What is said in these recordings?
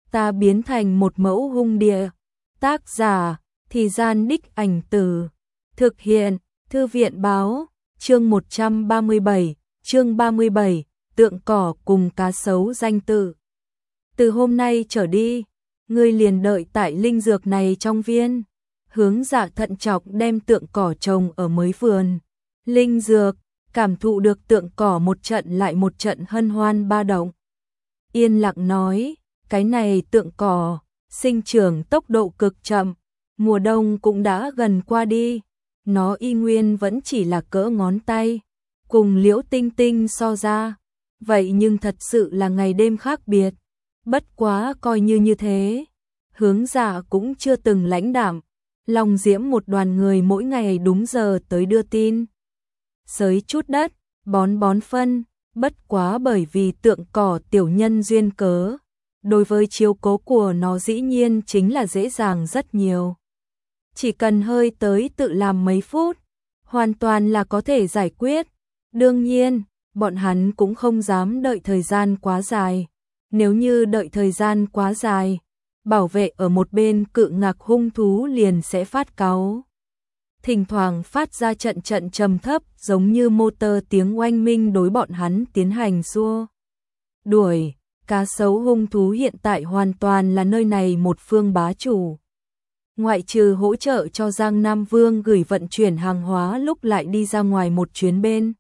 ta biến thành một mẫu hung địa. Tác giả, Thì Gian Đích Ảnh Từ. Thực hiện, Thư viện báo, chương 137, chương 37, tượng cỏ cùng cá sấu danh tự. Từ hôm nay trở đi, ngươi liền đợi tại linh dược này trong viên. Hướng Dạ thận trọng đem tượng cỏ trồng ở mới vườn. Linh dược, cảm thụ được tượng cỏ một trận lại một trận hân hoan ba động. Yên lặng nói, cái này tượng cỏ, sinh trưởng tốc độ cực chậm, mùa đông cũng đã gần qua đi, nó y nguyên vẫn chỉ là cỡ ngón tay, cùng Liễu Tinh Tinh so ra, vậy nhưng thật sự là ngày đêm khác biệt, bất quá coi như thế, Hướng Dạ cũng chưa từng lãnh đạm, lòng diễm một đoàn người mỗi ngày đúng giờ tới đưa tin. Xới chút đất, bón phân, bất quá bởi vì tượng cỏ tiểu nhân duyên cớ, đối với chiếu cố của nó dĩ nhiên chính là dễ dàng rất nhiều. Chỉ cần hơi tới tự làm mấy phút, hoàn toàn là có thể giải quyết. Đương nhiên, bọn hắn cũng không dám đợi thời gian quá dài. Nếu như đợi thời gian quá dài, bảo vệ ở một bên cự ngạc hung thú liền sẽ phát cáu. Thỉnh thoảng phát ra trận trầm thấp giống như motor tiếng oanh minh đối bọn hắn tiến hành xua đuổi. Cá sấu hung thú hiện tại hoàn toàn là nơi này một phương bá chủ. Ngoại trừ hỗ trợ cho Giang Nam Vương gửi vận chuyển hàng hóa lúc lại đi ra ngoài một chuyến bên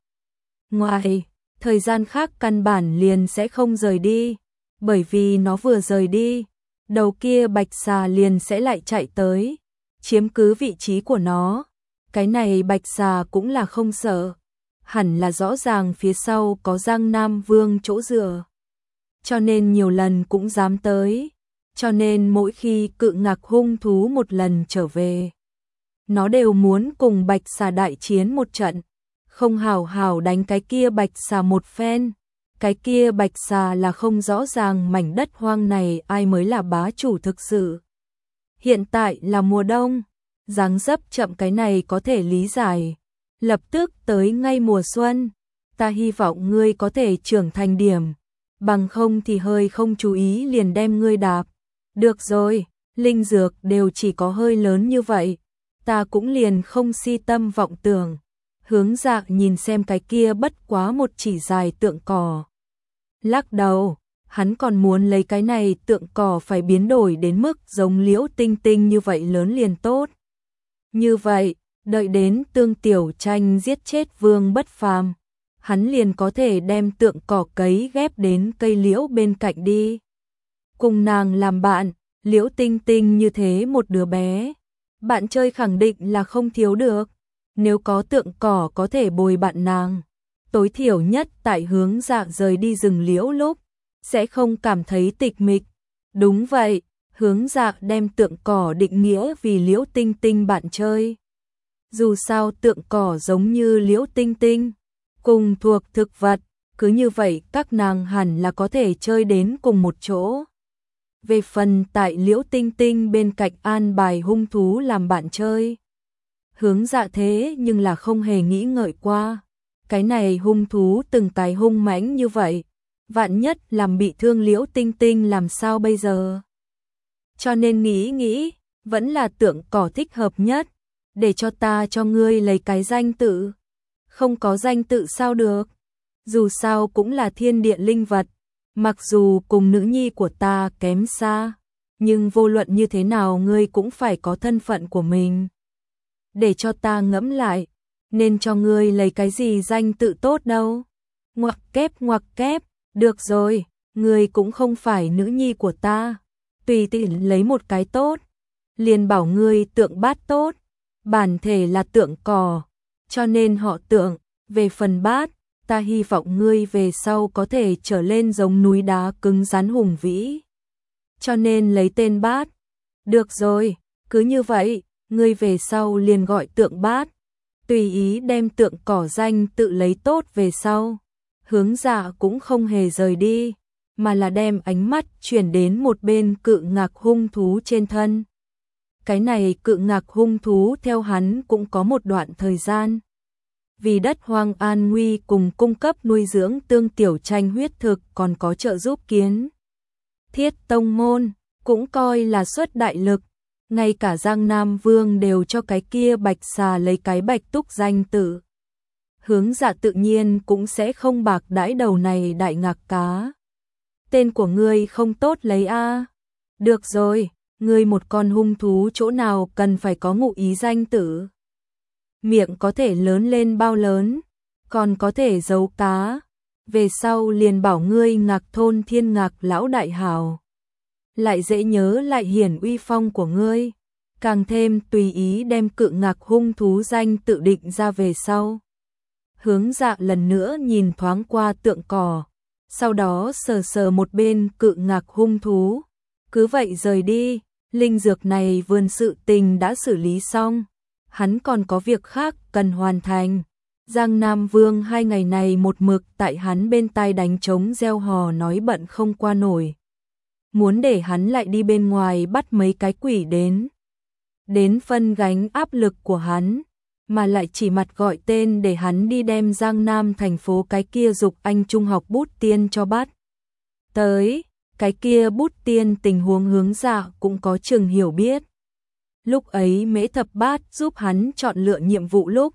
ngoài, thời gian khác căn bản liền sẽ không rời đi, bởi vì nó vừa rời đi, đầu kia bạch xà liền sẽ lại chạy tới, chiếm cứ vị trí của nó. Cái này bạch xà cũng là không sợ, hẳn là rõ ràng phía sau có Giang Nam Vương chỗ dựa, cho nên nhiều lần cũng dám tới, cho nên mỗi khi cự ngạc hung thú một lần trở về, nó đều muốn cùng bạch xà đại chiến một trận, không hào hào đánh cái kia bạch xà một phen. Cái kia bạch xà là không rõ ràng mảnh đất hoang này ai mới là bá chủ thực sự. Hiện tại là mùa đông, dáng dấp chậm cái này có thể lý giải. Lập tức tới ngay mùa xuân, ta hy vọng ngươi có thể trưởng thành điểm, bằng không thì hơi không chú ý liền đem ngươi đạp. Được rồi, linh dược đều chỉ có hơi lớn như vậy, ta cũng liền không si tâm vọng tưởng. Hướng Dạ nhìn xem cái kia bất quá một chỉ dài tượng cỏ. Lắc đầu, hắn còn muốn lấy cái này tượng cỏ phải biến đổi đến mức giống Liễu Tinh Tinh như vậy lớn liền tốt. Như vậy, đợi đến Tương Tiểu Tranh giết chết Vương Bất Phàm, hắn liền có thể đem tượng cỏ cấy ghép đến cây liễu bên cạnh đi. Cùng nàng làm bạn, Liễu Tinh Tinh như thế một đứa bé, bạn chơi khẳng định là không thiếu được. Nếu có tượng cỏ có thể bồi bạn nàng, tối thiểu nhất tại Hướng Dạ rời đi rừng liễu lúc, sẽ không cảm thấy tịch mịch. Đúng vậy, Hướng Dạ đem tượng cỏ định nghĩa vì Liễu Tinh Tinh bạn chơi. Dù sao tượng cỏ giống như Liễu Tinh Tinh, cùng thuộc thực vật, cứ như vậy các nàng hẳn là có thể chơi đến cùng một chỗ. Về phần tại Liễu Tinh Tinh bên cạnh an bài hung thú làm bạn chơi, Hướng Dạ thế nhưng là không hề nghĩ ngợi qua. Cái này hung thú từng cái hung mãnh như vậy, vạn nhất làm bị thương Liễu Tinh Tinh làm sao bây giờ? Cho nên nghĩ, vẫn là tượng cỏ thích hợp nhất, để cho ta cho ngươi lấy cái danh tự. Không có danh tự sao được? Dù sao cũng là thiên địa linh vật, mặc dù cùng nữ nhi của ta kém xa, nhưng vô luận như thế nào ngươi cũng phải có thân phận của mình. Để cho ta ngẫm lại, nên cho ngươi lấy cái gì danh tự tốt đâu. Ngoặc kép, được rồi, ngươi cũng không phải nữ nhi của ta, tùy tiện lấy một cái tốt, liền bảo ngươi tượng bát tốt, bản thể là tượng cỏ, cho nên họ tượng, về phần bát, ta hy vọng ngươi về sau có thể trở lên giống núi đá cứng rắn hùng vĩ, cho nên lấy tên bát. Được rồi, cứ như vậy, ngươi về sau liền gọi tượng bát, tùy ý đem tượng cỏ danh tự lấy tốt về sau. Hướng Dạ cũng không hề rời đi, mà là đem ánh mắt chuyển đến một bên cự ngạc hung thú trên thân. Cái này cự ngạc hung thú theo hắn cũng có một đoạn thời gian. Vì đất hoang an nguy cùng cung cấp nuôi dưỡng Tương Tiểu Tranh huyết thực còn có trợ giúp kiến thiết tông môn, cũng coi là xuất đại lực, ngay cả Giang Nam Vương đều cho cái kia Bạch Xà lấy cái Bạch Túc danh tự. Hướng Dạ tự nhiên cũng sẽ không bạc đãi đầu này đại ngạc cá. Tên của ngươi không tốt lấy a. Được rồi, ngươi một con hung thú chỗ nào cần phải có ngụ ý danh tử. Miệng có thể lớn lên bao lớn, còn có thể giấu cá. Về sau liền bảo ngươi Ngạc Thôn Thiên Ngạc lão đại hào. Lại dễ nhớ lại hiển uy phong của ngươi, càng thêm tùy ý đem Cự Ngạc hung thú danh tự định ra về sau. Hướng Dạ lần nữa nhìn thoáng qua tượng cỏ, sau đó sờ sờ một bên Cự Ngạc hung thú, cứ vậy rời đi. Linh dược này vườn sự tình đã xử lý xong, hắn còn có việc khác cần hoàn thành. Giang Nam Vương 2 ngày này một mực tại hắn bên tai đánh trống reo hò nói bận không qua nổi. Muốn để hắn lại đi bên ngoài bắt mấy cái quỷ đến phân gánh áp lực của hắn, mà lại chỉ mặt gọi tên để hắn đi đem Giang Nam thành phố cái kia Dục Anh Trung học Bút Tiên cho bắt. Tới, cái kia Bút Tiên tình huống Hướng Dạ cũng có chừng hiểu biết. Lúc ấy Mễ Thập Bát giúp hắn chọn lựa nhiệm vụ lúc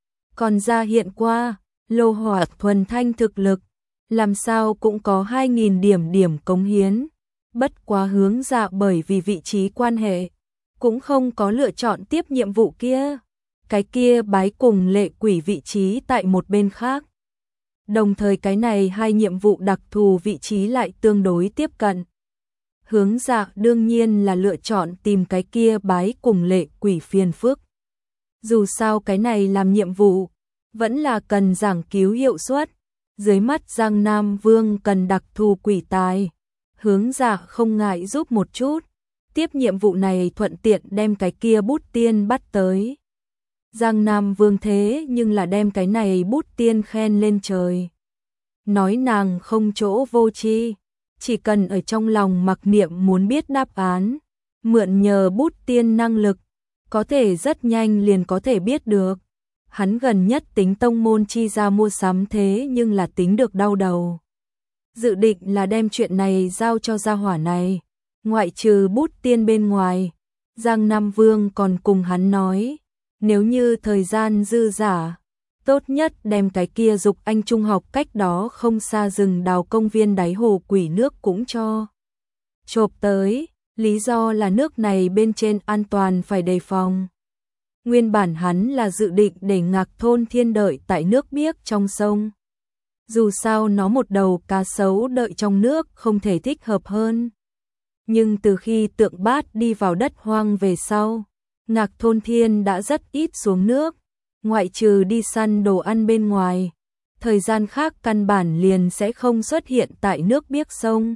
còn ra hiện qua, lô hỏa thuần thanh thực lực, làm sao cũng có 2.000 điểm cống hiến. Bất quá Hướng Dạ bởi vì vị trí quan hệ, cũng không có lựa chọn tiếp nhiệm vụ kia. Cái kia bái cùng lệ quỷ vị trí tại một bên khác. Đồng thời cái này 2 nhiệm vụ đặc thù vị trí lại tương đối tiếp cận. Hướng Dạ đương nhiên là lựa chọn tìm cái kia bái cùng lệ quỷ phiền phức. Dù sao cái này làm nhiệm vụ, vẫn là cần giảng cứu hiệu suất. Dưới mắt Giang Nam Vương cần đặc thù quỷ tài. Hướng Dạ không ngại giúp một chút. Tiếp nhiệm vụ này thuận tiện đem cái kia Bút Tiên bắt tới. Giang Nam Vương thế nhưng là đem cái này Bút Tiên khen lên trời. Nói nàng không chỗ vô tri, chỉ cần ở trong lòng mặc niệm muốn biết đáp án, mượn nhờ Bút Tiên năng lực, có thể rất nhanh liền có thể biết được. Hắn gần nhất tính tông môn chi ra mua sắm thế nhưng là tính được đau đầu. Dự định là đem chuyện này giao cho gia hỏa này, ngoại trừ Bút Tiên bên ngoài. Giang Nam Vương còn cùng hắn nói, nếu như thời gian dư dả, tốt nhất đem cái kia Dục Anh Trung học cách đó không xa rừng đào công viên đáy hồ quỷ nước cũng cho chộp tới, lý do là nước này bên trên an toàn phải đề phòng. Nguyên bản hắn là dự định để Ngạc Thôn Thiên đợi tại nước biếc trong sông. Dù sao nó một đầu cá sấu đợi trong nước không thể thích hợp hơn. Nhưng từ khi Tượng Bát đi vào đất hoang về sau, Ngạc Thôn Thiên đã rất ít xuống nước, ngoại trừ đi săn đồ ăn bên ngoài, thời gian khác căn bản liền sẽ không xuất hiện tại nước biếc sông.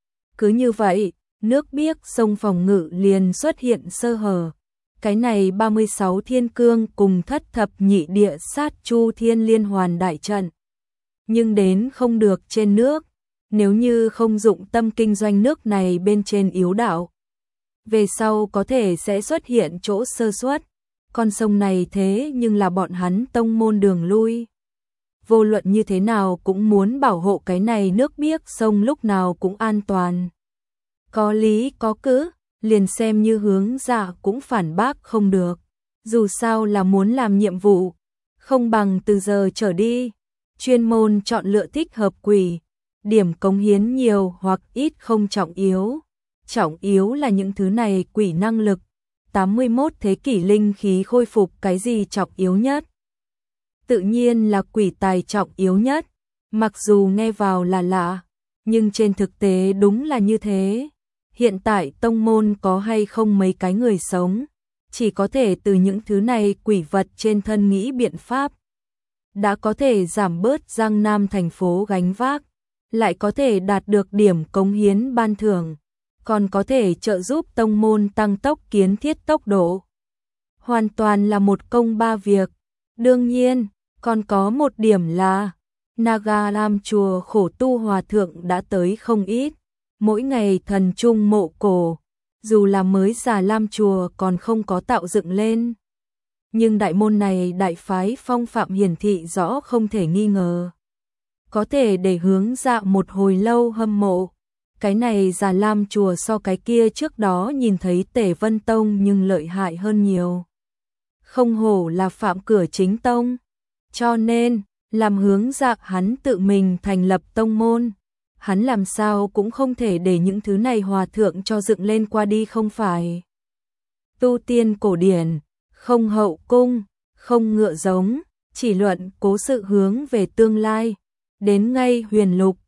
Cứ như vậy, nước biếc sông phòng ngự liền xuất hiện sơ hở. Cái này 36 thiên cương cùng thất thập nhị địa sát chu thiên liên hoàn đại trận. Nhưng đến không được trên nước, nếu như không dụng tâm kinh doanh nước này bên trên yếu đạo, về sau có thể sẽ xuất hiện chỗ sơ suất. Con sông này thế nhưng là bọn hắn tông môn đường lui. Vô luận như thế nào cũng muốn bảo hộ cái này nước biếc sông lúc nào cũng an toàn. Có lý có cứ, liền xem như Hướng Dạ cũng phản bác không được. Dù sao là muốn làm nhiệm vụ, không bằng từ giờ trở đi, chuyên môn chọn lựa thích hợp quỷ, điểm cống hiến nhiều hoặc ít không trọng yếu. Trọng yếu là những thứ này quỷ năng lực. 81 thế kỷ linh khí khôi phục cái gì trọng yếu nhất? Tự nhiên là quỷ tài trọng yếu nhất. Mặc dù nghe vào là lạ, nhưng trên thực tế đúng là như thế. Hiện tại tông môn có hay không mấy cái người sống, chỉ có thể từ những thứ này quỷ vật trên thân nghĩ biện pháp. Đã có thể giảm bớt Giang Nam thành phố gánh vác, lại có thể đạt được điểm cống hiến ban thưởng, còn có thể trợ giúp tông môn tăng tốc kiến thiết tốc độ. Hoàn toàn là một công ba việc. Đương nhiên, còn có một điểm là Naga Lam chùa khổ tu hòa thượng đã tới không ít. Mỗi ngày thần trung mộ cổ, dù là mới già Lam chùa còn không có tạo dựng lên. Nhưng đại môn này đại phái phong phạm hiển thị rõ không thể nghi ngờ. Có thể để Hướng Dạ một hồi lâu hâm mộ. cái này Già Lam chùa so cái kia trước đó nhìn thấy Tề Vân Tông nhưng lợi hại hơn nhiều. Không hổ là phạm cửa chính tông, cho nên làm hướng dạng hắn tự mình thành lập tông môn. Hắn làm sao cũng không thể để những thứ này hòa thượng cho dựng lên qua đi không phải. Tu tiên cổ điển, không hậu cung, không ngựa giống, chỉ luận cố sự hướng về tương lai. Đến ngay huyền lục,